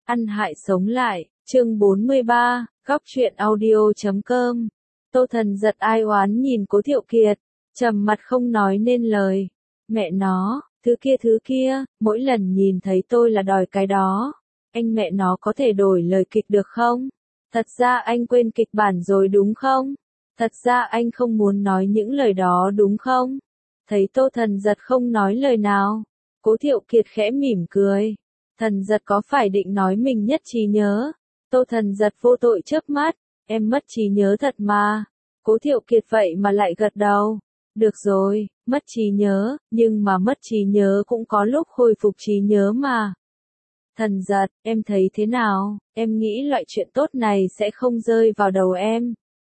Ăn hại sống lại, chương 43, góc truyện audio.com. Tô Thần giật ai oán nhìn Cố Thiệu Kiệt, trầm mặt không nói nên lời. Mẹ nó, thứ kia, mỗi lần nhìn thấy tôi là đòi cái đó. Anh mẹ nó có thể đổi lời kịch được không? Thật ra anh quên kịch bản rồi đúng không? Thật ra anh không muốn nói những lời đó đúng không? Thấy Tô Thần giật không nói lời nào, Cố Thiệu Kiệt khẽ mỉm cười. Thần giật có phải định nói mình nhất trí nhớ? Tô Thần giật vô tội chớp mắt, em mất trí nhớ thật mà. Cố Thiệu Kiệt vậy mà lại gật đầu. Được rồi, mất trí nhớ, nhưng mà mất trí nhớ cũng có lúc hồi phục trí nhớ mà. Thần giật, em thấy thế nào? Em nghĩ loại chuyện tốt này sẽ không rơi vào đầu em.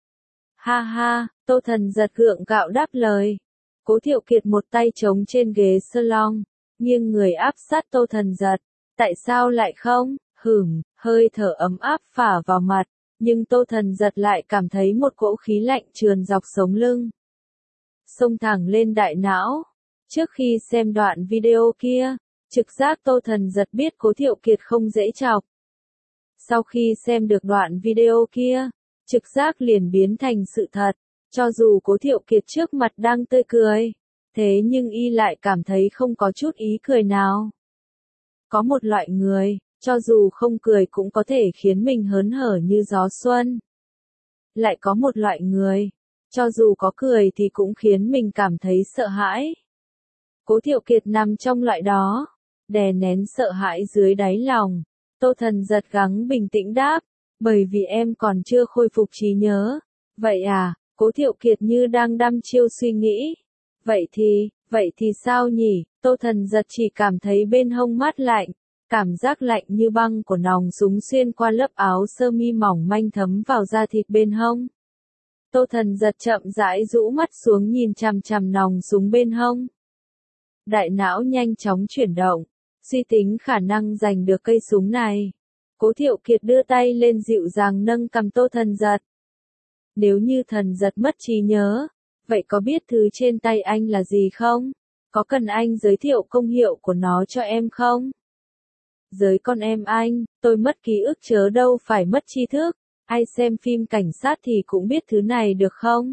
Ha ha, Tô Thần giật gượng gạo đáp lời. Cố Thiệu Kiệt một tay chống trên ghế salon, nghiêng người áp sát Tô Thần giật. Tại sao lại không? Hơi thở ấm áp phả vào mặt, nhưng Tô Thần giật lại cảm thấy một cỗ khí lạnh trườn dọc sống lưng. Xông thẳng lên đại não. Trước khi xem đoạn video kia, trực giác Tô Thần giật biết Cố Thiệu Kiệt không dễ chọc. Sau khi xem được đoạn video kia, trực giác liền biến thành sự thật. Cho dù Cố Thiệu Kiệt trước mặt đang tươi cười, thế nhưng y lại cảm thấy không có chút ý cười nào. Có một loại người, cho dù không cười cũng có thể khiến mình hớn hở như gió xuân. Lại có một loại người, cho dù có cười thì cũng khiến mình cảm thấy sợ hãi. Cố Thiệu Kiệt nằm trong loại đó, đè nén sợ hãi dưới đáy lòng. Tô Thần giật gắng bình tĩnh đáp, bởi vì em còn chưa khôi phục trí nhớ. Vậy à? Cố Thiệu Kiệt như đang đăm chiêu suy nghĩ. Vậy thì sao nhỉ? Tô Thần giật chỉ cảm thấy bên hông mát lạnh, cảm giác lạnh như băng của nòng súng xuyên qua lớp áo sơ mi mỏng manh thấm vào da thịt bên hông. Tô Thần giật chậm rãi rũ mắt xuống nhìn chằm chằm nòng súng bên hông. Đại não nhanh chóng chuyển động, suy tính khả năng giành được cây súng này. Cố Thiệu Kiệt đưa tay lên dịu dàng nâng cầm Tô Thần giật. Nếu như Thần giật mất trí nhớ, vậy có biết thứ trên tay anh là gì không? Có cần anh giới thiệu công hiệu của nó cho em không? Giới con em anh, tôi mất ký ức chớ đâu phải mất tri thức. Ai xem phim cảnh sát thì cũng biết thứ này được không?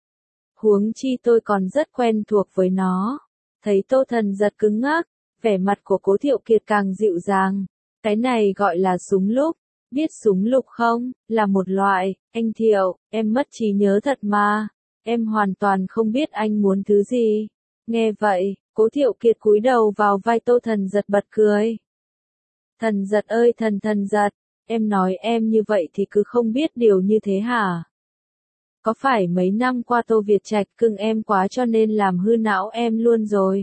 Huống chi tôi còn rất quen thuộc với nó. Thấy Tô Thần giật cứng ngắc, vẻ mặt của Cố Thiệu Kiệt càng dịu dàng. Cái này gọi là súng lục. Biết súng lục không? Là một loại. Anh Thiệu, em mất trí nhớ thật mà. Em hoàn toàn không biết anh muốn thứ gì. Nghe vậy, Cố Thiệu Kiệt cúi đầu vào vai Tô Thần giật bật cười. Thần giật ơi thần giật, em nói em như vậy thì cứ không biết điều như thế hả? Có phải mấy năm qua Tô Việt Trạch cưng em quá cho nên làm hư não em luôn rồi?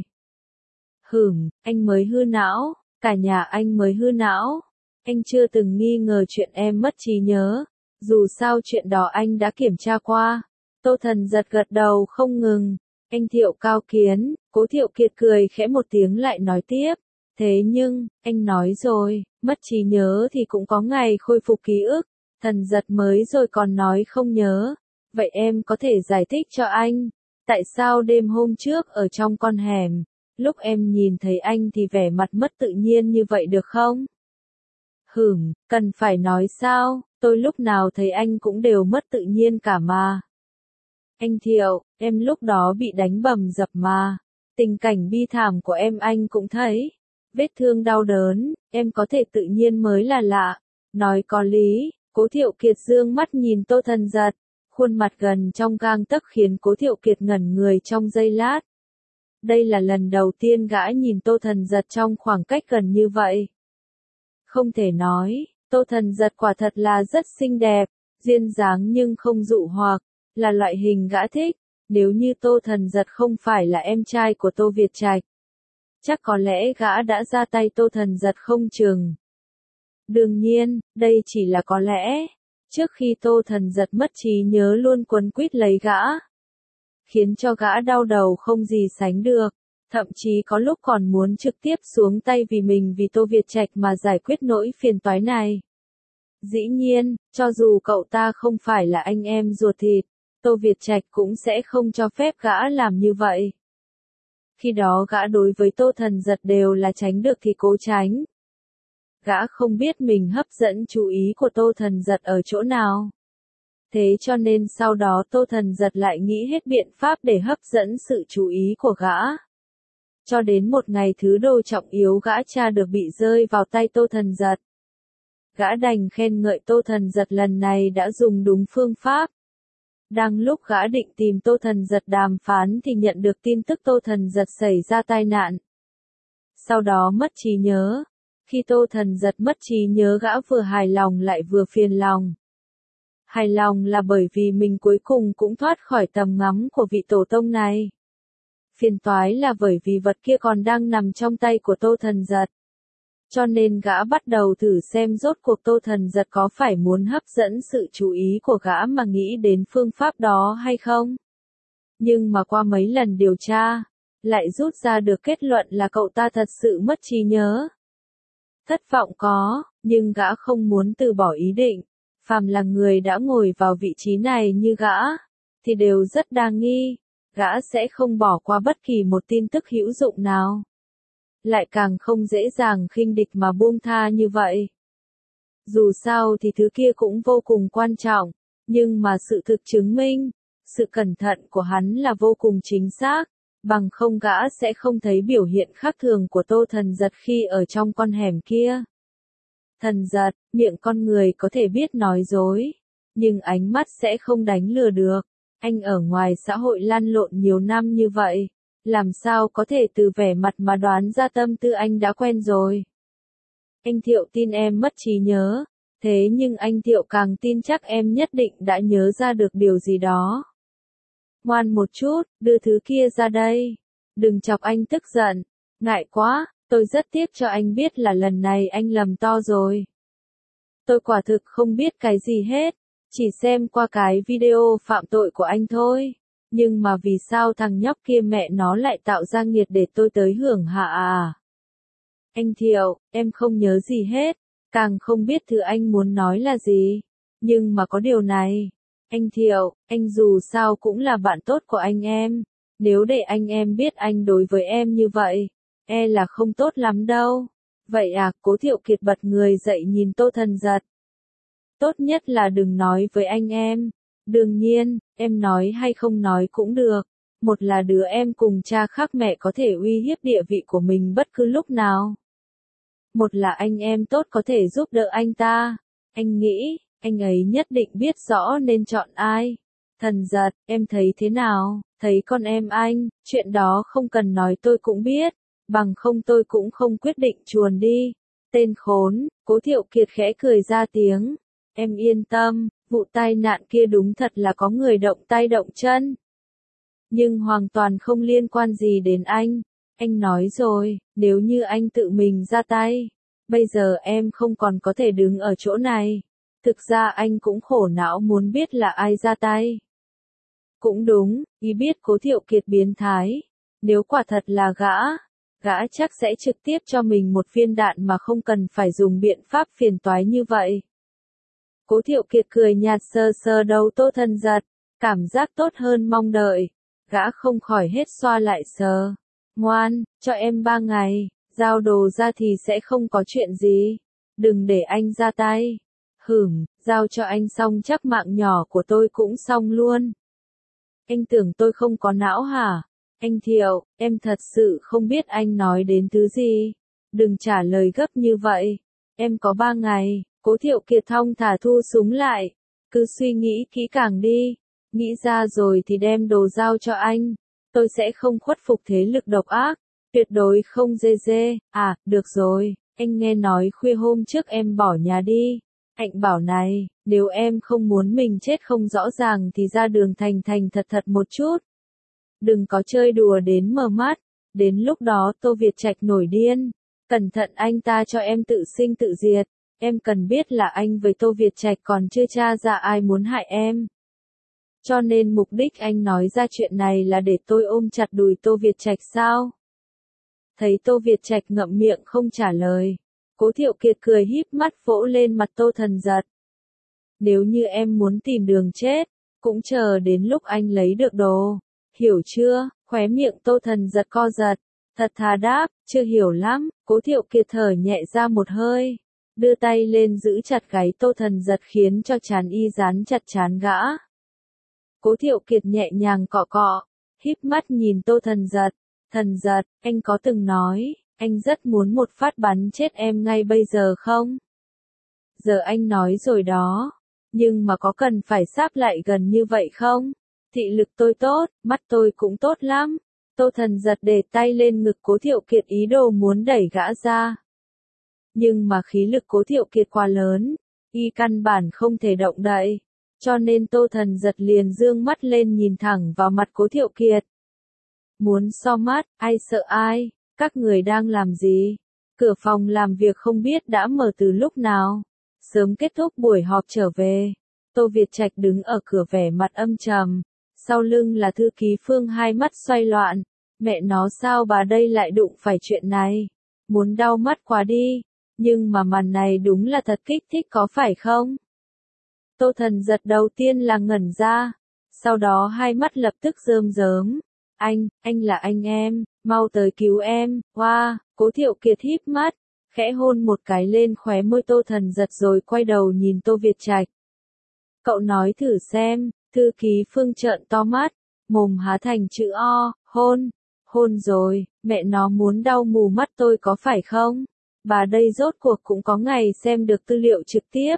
Anh mới hư não, cả nhà anh mới hư não. Anh chưa từng nghi ngờ chuyện em mất trí nhớ, dù sao chuyện đó anh đã kiểm tra qua. Tô Thần giật gật đầu không ngừng. Anh Thiệu cao kiến. Cố Thiệu Kiệt cười khẽ một tiếng lại nói tiếp. Thế nhưng, anh nói rồi, mất trí nhớ thì cũng có ngày khôi phục ký ức. Thần giật mới rồi còn nói không nhớ. Vậy em có thể giải thích cho anh, tại sao đêm hôm trước ở trong con hẻm, lúc em nhìn thấy anh thì vẻ mặt mất tự nhiên như vậy được không? Cần phải nói sao, tôi lúc nào thấy anh cũng đều mất tự nhiên cả mà. Anh Thiệu, em lúc đó bị đánh bầm dập mà. Tình cảnh bi thảm của em anh cũng thấy. Vết thương đau đớn, em có thể tự nhiên mới là lạ. Nói có lý, Cố Thiệu Kiệt dương mắt nhìn Tô Thần giật. Khuôn mặt gần trong gang tấc khiến Cố Thiệu Kiệt ngẩn người trong giây lát. Đây là lần đầu tiên gã nhìn Tô Thần giật trong khoảng cách gần như vậy. Không thể nói, Tô Thần giật quả thật là rất xinh đẹp, duyên dáng nhưng không dụ hoặc, là loại hình gã thích. Nếu như Tô Thần giật không phải là em trai của Tô Việt Trạch, chắc có lẽ gã đã ra tay Tô Thần giật không chừng. Đương nhiên, đây chỉ là có lẽ. Trước khi Tô Thần giật mất trí nhớ luôn quấn quýt lấy gã, khiến cho gã đau đầu không gì sánh được, thậm chí có lúc còn muốn trực tiếp xuống tay vì mình vì Tô Việt Trạch mà giải quyết nỗi phiền toái này. Dĩ nhiên, cho dù cậu ta không phải là anh em ruột thịt, Tô Việt Trạch cũng sẽ không cho phép gã làm như vậy. Khi đó gã đối với Tô Thần giật đều là tránh được thì cố tránh. Gã không biết mình hấp dẫn chú ý của Tô Thần Giật ở chỗ nào. Thế cho nên sau đó Tô Thần Giật lại nghĩ hết biện pháp để hấp dẫn sự chú ý của gã. Cho đến một ngày thứ đồ trọng yếu gã cha được bị rơi vào tay Tô Thần Giật. Gã đành khen ngợi Tô Thần Giật lần này đã dùng đúng phương pháp. Đang lúc gã định tìm Tô Thần Giật đàm phán thì nhận được tin tức Tô Thần Giật xảy ra tai nạn. Sau đó mất trí nhớ. Khi Tô Thần Giật mất trí nhớ gã vừa hài lòng lại vừa phiền lòng. Hài lòng là bởi vì mình cuối cùng cũng thoát khỏi tầm ngắm của vị tổ tông này. Phiền toái là bởi vì vật kia còn đang nằm trong tay của Tô Thần Giật. Cho nên gã bắt đầu thử xem rốt cuộc Tô Thần Giật có phải muốn hấp dẫn sự chú ý của gã mà nghĩ đến phương pháp đó hay không. Nhưng mà qua mấy lần điều tra, lại rút ra được kết luận là cậu ta thật sự mất trí nhớ. Thất vọng có, nhưng gã không muốn từ bỏ ý định. Phàm là người đã ngồi vào vị trí này như gã, thì đều rất đa nghi. Gã sẽ không bỏ qua bất kỳ một tin tức hữu dụng nào. Lại càng không dễ dàng khinh địch mà buông tha như vậy. Dù sao thì thứ kia cũng vô cùng quan trọng, nhưng mà sự thực chứng minh, sự cẩn thận của hắn là vô cùng chính xác, bằng không gã sẽ không thấy biểu hiện khác thường của Tô Thần Giật khi ở trong con hẻm kia. Thần Giật, miệng con người có thể biết nói dối, nhưng ánh mắt sẽ không đánh lừa được. Anh ở ngoài xã hội lăn lộn nhiều năm như vậy, làm sao có thể từ vẻ mặt mà đoán ra tâm tư anh đã quen rồi. Anh Thiệu tin em mất trí nhớ, thế nhưng anh Thiệu càng tin chắc em nhất định đã nhớ ra được điều gì đó. Ngoan một chút, đưa thứ kia ra đây. Đừng chọc anh tức giận. Ngại quá, tôi rất tiếc cho anh biết là lần này anh lầm to rồi. Tôi quả thực không biết cái gì hết, chỉ xem qua cái video phạm tội của anh thôi. Nhưng mà vì sao thằng nhóc kia mẹ nó lại tạo ra nghiệt để tôi tới hưởng hạ à? Anh Thiệu, em không nhớ gì hết, càng không biết thứ anh muốn nói là gì. Nhưng mà có điều này, anh Thiệu, anh dù sao cũng là bạn tốt của anh em. Nếu để anh em biết anh đối với em như vậy, e là không tốt lắm đâu. Vậy à, Cố Thiệu Kiệt bật người dậy nhìn Tô Thần Giật. Tốt nhất là đừng nói với anh em. Đương nhiên, em nói hay không nói cũng được. Một là đứa em cùng cha khác mẹ có thể uy hiếp địa vị của mình bất cứ lúc nào. Một là anh em tốt có thể giúp đỡ anh ta. Anh nghĩ, anh ấy nhất định biết rõ nên chọn ai. Thần Giật, em thấy thế nào? Thấy con em anh, chuyện đó không cần nói tôi cũng biết. Bằng không tôi cũng không quyết định chuồn đi. Tên khốn, Cố Thiệu Kiệt khẽ cười ra tiếng. Em yên tâm, vụ tai nạn kia đúng thật là có người động tay động chân. Nhưng hoàn toàn không liên quan gì đến anh. Anh nói rồi, nếu như anh tự mình ra tay, bây giờ em không còn có thể đứng ở chỗ này. Thực ra anh cũng khổ não muốn biết là ai ra tay. Cũng đúng, ý biết Cố Thiệu Kiệt biến thái. Nếu quả thật là gã chắc sẽ trực tiếp cho mình một viên đạn mà không cần phải dùng biện pháp phiền toái như vậy. Cố Thiệu Kiệt cười nhạt sờ sờ đầu Tô Thần Giật, cảm giác tốt hơn mong đợi. Gã không khỏi hết xoa lại sờ. Ngoan, cho em 3 ngày, giao đồ ra thì sẽ không có chuyện gì. Đừng để anh ra tay. Giao cho anh xong chắc mạng nhỏ của tôi cũng xong luôn. Anh tưởng tôi không có não hả? Anh Thiệu, em thật sự không biết anh nói đến thứ gì. Đừng trả lời gấp như vậy. Em có 3 ngày. Cố Thiệu Kiệt thong thả thu súng lại. Cứ suy nghĩ kỹ càng đi. Nghĩ ra rồi thì đem đồ giao cho anh. Tôi sẽ không khuất phục thế lực độc ác. Tuyệt đối không dê dê. À, được rồi. Anh nghe nói khuya hôm trước em bỏ nhà đi. Anh bảo này, nếu em không muốn mình chết không rõ ràng thì ra đường thành thật một chút. Đừng có chơi đùa đến mờ mắt. Đến lúc đó Tô Việt Trạch nổi điên. Cẩn thận anh ta cho em tự sinh tự diệt. Em cần biết là anh với Tô Việt Trạch còn chưa tra ra ai muốn hại em. Cho nên mục đích anh nói ra chuyện này là để tôi ôm chặt đùi Tô Việt Trạch sao? Thấy Tô Việt Trạch ngậm miệng không trả lời. Cố Thiệu Kiệt cười híp mắt vỗ lên mặt Tô Thần Giật. Nếu như em muốn tìm đường chết, cũng chờ đến lúc anh lấy được đồ. Hiểu chưa? Khóe miệng Tô Thần Giật co giật. Thật thà đáp, chưa hiểu lắm. Cố Thiệu Kiệt thở nhẹ ra một hơi. đưa tay lên giữ chặt gáy Tô Thần Giật khiến cho trán y dán chặt trán gã. Cố Thiệu Kiệt nhẹ nhàng cọ cọ, híp mắt nhìn Tô Thần Giật. Thần Giật, anh có từng nói, anh rất muốn một phát bắn chết em ngay bây giờ không? Giờ anh nói rồi đó, nhưng mà có cần phải sáp lại gần như vậy không? Thị lực tôi tốt, mắt tôi cũng tốt lắm. Tô Thần Giật để tay lên ngực Cố Thiệu Kiệt ý đồ muốn đẩy gã ra. Nhưng mà khí lực Cố Thiệu Kiệt quá lớn, y căn bản không thể động đậy, cho nên Tô Thần Giật liền dương mắt lên nhìn thẳng vào mặt Cố Thiệu Kiệt. Muốn so mắt, ai sợ ai, các người đang làm gì? Cửa phòng làm việc không biết đã mở từ lúc nào. Sớm kết thúc buổi họp trở về, Tô Việt Trạch đứng ở cửa vẻ mặt âm trầm, sau lưng là thư ký Phương hai mắt xoay loạn. Mẹ nó sao bà đây lại đụng phải chuyện này? Muốn đau mắt quá đi, nhưng mà màn này đúng là thật kích thích có phải không? Tô Thần Giật đầu tiên là ngẩn ra, sau đó hai mắt lập tức rơm rớm. Anh là anh em, mau tới cứu em, wow, Cố Thiệu Kiệt híp mắt, khẽ hôn một cái lên khóe môi Tô Thần Giật rồi quay đầu nhìn Tô Việt Trạch. Cậu nói thử xem, thư ký Phương trợn to mắt, mồm há thành chữ O, hôn rồi, mẹ nó muốn đau mù mắt tôi có phải không? Bà đây rốt cuộc cũng có ngày xem được tư liệu trực tiếp.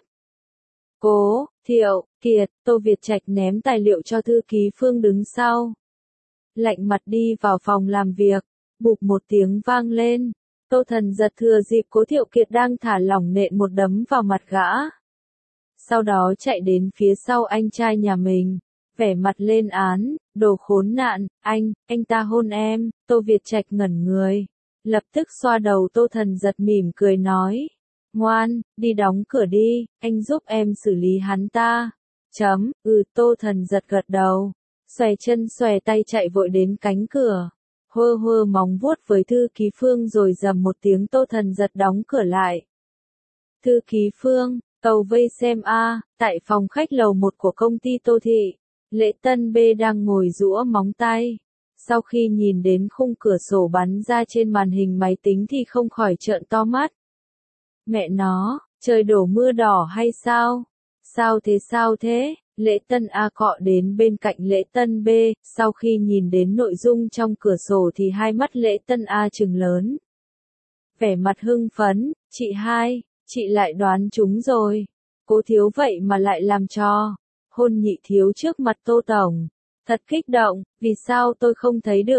Cố Thiệu Kiệt, Tô Việt Trạch ném tài liệu cho thư ký Phương đứng sau. Lạnh mặt đi vào phòng làm việc, bụp một tiếng vang lên. Tô Thần Giật thừa dịp Cố Thiệu Kiệt đang thả lỏng nện một đấm vào mặt gã. Sau đó chạy đến phía sau anh trai nhà mình, vẻ mặt lên án, đồ khốn nạn, anh ta hôn em. Tô Việt Trạch ngẩn người, lập tức xoa đầu Tô Thần Giật mỉm cười nói. Ngoan, đi đóng cửa đi, anh giúp em xử lý hắn ta. Tô Thần Giật gật đầu, xòe chân xòe tay chạy vội đến cánh cửa. Hơ móng vuốt với thư ký Phương rồi rầm một tiếng Tô Thần Giật đóng cửa lại. Thư ký Phương, cầu vây xem tại phòng khách lầu 1 của công ty Tô Thị, Lễ Tân B đang ngồi giũa móng tay. Sau khi nhìn đến khung cửa sổ bắn ra trên màn hình máy tính thì không khỏi trợn to mắt. Mẹ nó, trời đổ mưa đỏ hay sao? Sao thế? Lễ Tân A cọ đến bên cạnh Lễ Tân B, sau khi nhìn đến nội dung trong cửa sổ thì hai mắt Lễ Tân A trừng lớn. Vẻ mặt hưng phấn, chị lại đoán trúng rồi. Cố thiếu vậy mà lại làm cho hôn nhị thiếu trước mặt Tô Tổng. Thật kích động, vì sao tôi không thấy được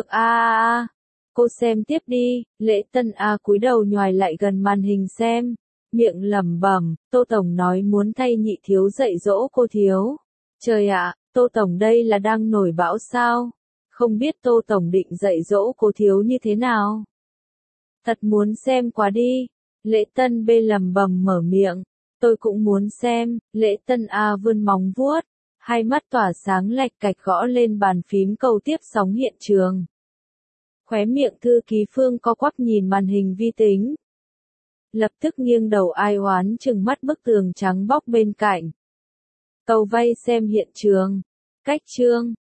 Cô xem tiếp đi. Lễ Tân A cúi đầu nhoài lại gần màn hình xem, miệng lẩm bẩm, Tô Tổng nói muốn thay nhị thiếu dạy dỗ cô thiếu. Trời ạ, Tô Tổng đây là đang nổi bão sao? Không biết Tô Tổng định dạy dỗ cô thiếu như thế nào? Thật muốn xem quá đi. Lễ Tân B lẩm bẩm mở miệng, tôi cũng muốn xem. Lễ Tân A vươn móng vuốt, hai mắt tỏa sáng lạch cạch gõ lên bàn phím cầu tiếp sóng hiện trường. Khóe miệng thư ký Phương co quắp nhìn màn hình vi tính. Lập tức nghiêng đầu ai oán chừng mắt bức tường trắng bóc bên cạnh. Cầu vây xem hiện trường. Cách chương